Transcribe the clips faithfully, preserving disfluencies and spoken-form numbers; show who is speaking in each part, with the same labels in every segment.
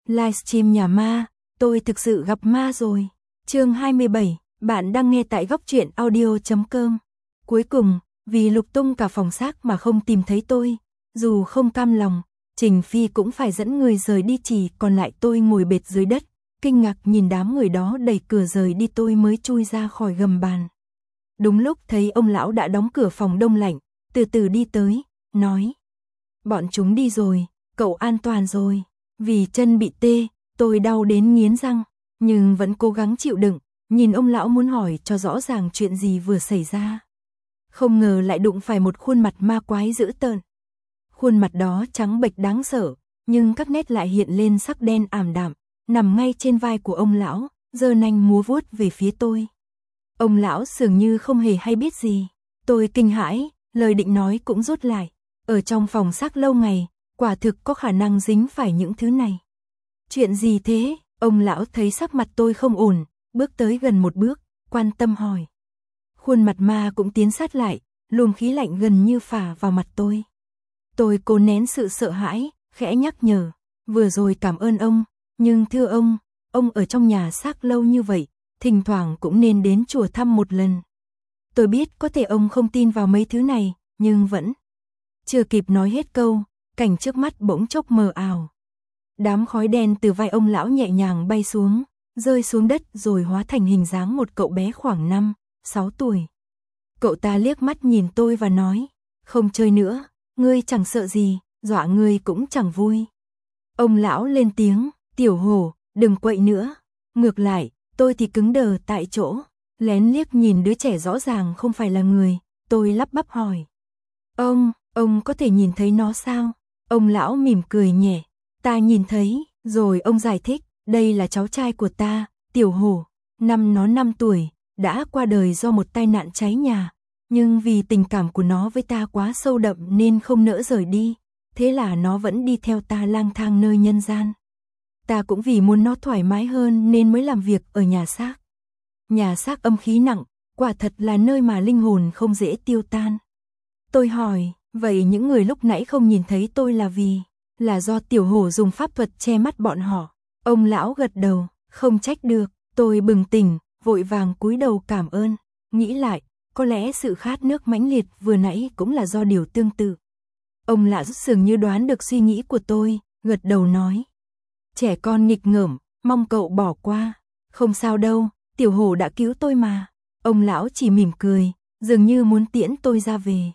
Speaker 1: Livestream nhà ma, tôi thực sự gặp ma rồi. Chương hai mươi bảy, bạn đang nghe tại góc truyện audio chấm com. Cuối cùng, vì lục tung cả phòng xác mà không tìm thấy tôi, dù không cam lòng, Trình Phi cũng phải dẫn người rời đi, chỉ còn lại tôi ngồi bệt dưới đất, kinh ngạc nhìn đám người đó đẩy cửa rời đi, tôi mới chui ra khỏi gầm bàn. Đúng lúc thấy ông lão đã đóng cửa phòng đông lạnh, từ từ đi tới, nói: "Bọn chúng đi rồi, cậu an toàn rồi." Vì chân bị tê, tôi đau đến nghiến răng, nhưng vẫn cố gắng chịu đựng, nhìn ông lão muốn hỏi cho rõ ràng chuyện gì vừa xảy ra. Không ngờ lại đụng phải một khuôn mặt ma quái dữ tợn. Khuôn mặt đó trắng bệch đáng sợ, nhưng các nét lại hiện lên sắc đen ảm đạm, nằm ngay trên vai của ông lão, giơ nanh múa vuốt về phía tôi. Ông lão dường như không hề hay biết gì. Tôi kinh hãi, lời định nói cũng rút lại. Ở trong phòng xác lâu ngày, quả thực có khả năng dính phải những thứ này. Chuyện gì thế? Ông lão thấy sắc mặt tôi không ổn, bước tới gần một bước, quan tâm hỏi. Khuôn mặt ma cũng tiến sát lại, luồng khí lạnh gần như phả vào mặt tôi. Tôi cố nén sự sợ hãi, khẽ nhắc nhở. Vừa rồi cảm ơn ông, nhưng thưa ông, ông ở trong nhà xác lâu như vậy, thỉnh thoảng cũng nên đến chùa thăm một lần. Tôi biết có thể ông không tin vào mấy thứ này, nhưng vẫn. Chưa kịp nói hết câu, cảnh trước mắt bỗng chốc mờ ảo. Đám khói đen từ vai ông lão nhẹ nhàng bay xuống, rơi xuống đất rồi hóa thành hình dáng một cậu bé khoảng năm, sáu tuổi. Cậu ta liếc mắt nhìn tôi và nói: "Không chơi nữa, ngươi chẳng sợ gì, dọa ngươi cũng chẳng vui." Ông lão lên tiếng: "Tiểu hổ, đừng quậy nữa." Ngược lại, tôi thì cứng đờ tại chỗ, lén liếc nhìn đứa trẻ rõ ràng không phải là người, tôi lắp bắp hỏi: "Ông, ông có thể nhìn thấy nó sao?" Ông lão mỉm cười nhẹ: "Ta nhìn thấy." Rồi ông giải thích: "Đây là cháu trai của ta, Tiểu hổ, năm nó năm tuổi, đã qua đời do một tai nạn cháy nhà, nhưng vì tình cảm của nó với ta quá sâu đậm nên không nỡ rời đi, thế là nó vẫn đi theo ta lang thang nơi nhân gian. Ta cũng vì muốn nó thoải mái hơn nên mới làm việc ở nhà xác. Nhà xác âm khí nặng, quả thật là nơi mà linh hồn không dễ tiêu tan." Tôi hỏi: "Vậy những người lúc nãy không nhìn thấy tôi là vì, là do Tiểu hổ dùng pháp thuật che mắt bọn họ?" Ông lão gật đầu: "Không trách được." Tôi bừng tỉnh, vội vàng cúi đầu cảm ơn, nghĩ lại, có lẽ sự khát nước mãnh liệt vừa nãy cũng là do điều tương tự. Ông lão dường như đoán được suy nghĩ của tôi, gật đầu nói: "Trẻ con nghịch ngợm, mong cậu bỏ qua." "Không sao đâu, Tiểu hổ đã cứu tôi mà." Ông lão chỉ mỉm cười, dường như muốn tiễn tôi ra về.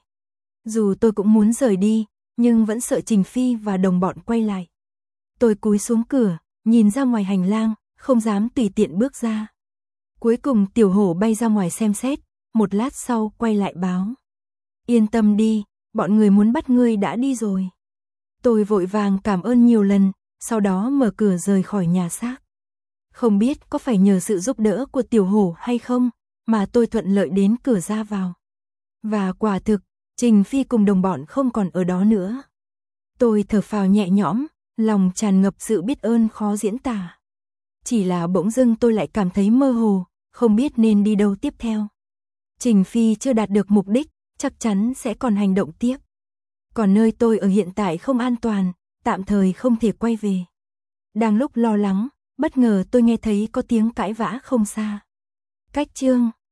Speaker 1: Dù tôi cũng muốn rời đi, nhưng vẫn sợ Trình Phi và đồng bọn quay lại. Tôi cúi xuống cửa, nhìn ra ngoài hành lang, không dám tùy tiện bước ra. Cuối cùng Tiểu hổ bay ra ngoài xem xét, một lát sau quay lại báo: "Yên tâm đi, bọn người muốn bắt ngươi đã đi rồi." Tôi vội vàng cảm ơn nhiều lần, sau đó mở cửa rời khỏi nhà xác. Không biết có phải nhờ sự giúp đỡ của Tiểu hổ hay không, mà tôi thuận lợi đến cửa ra vào. Và quả thực, Trình Phi cùng đồng bọn không còn ở đó nữa. Tôi thở phào nhẹ nhõm, lòng tràn ngập sự biết ơn khó diễn tả. Chỉ là bỗng dưng tôi lại cảm thấy mơ hồ, không biết nên đi đâu tiếp theo. Trình Phi chưa đạt được mục đích, chắc chắn sẽ còn hành động tiếp. Còn nơi tôi ở hiện tại không an toàn, tạm thời không thể quay về. Đang lúc lo lắng, bất ngờ tôi nghe thấy có tiếng cãi vã không xa. Cách chương